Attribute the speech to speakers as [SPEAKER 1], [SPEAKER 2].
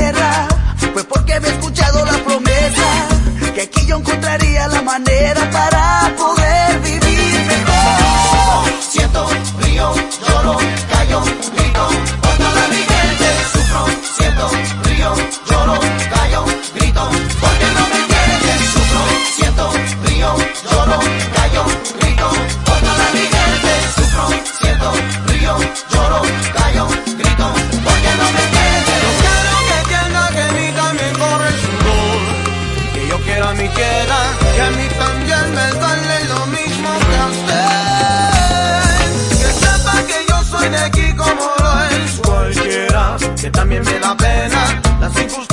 [SPEAKER 1] tierra, fue porque había escuchado la promesa que aquí yo encontraría la manera para poder vivir mejor.
[SPEAKER 2] Siento, río, lloro, callo, grito, por toda mi gente. Sufro, siento, río, lloro, callo, grito, porque no me entienden. Sufro, siento, río, lloro, callo, grito, por toda mi gente. Sufro, siento, río, lloro, callo, grito, porque no me entienden.
[SPEAKER 3] Yo quiero que entienda que en mí también corre el sudor, que yo quiero a mi tierra, que a mí también me duele lo mismo que a usted. Que sepa que yo soy de aquí como lo es cualquiera, que también me da pena las circunstancias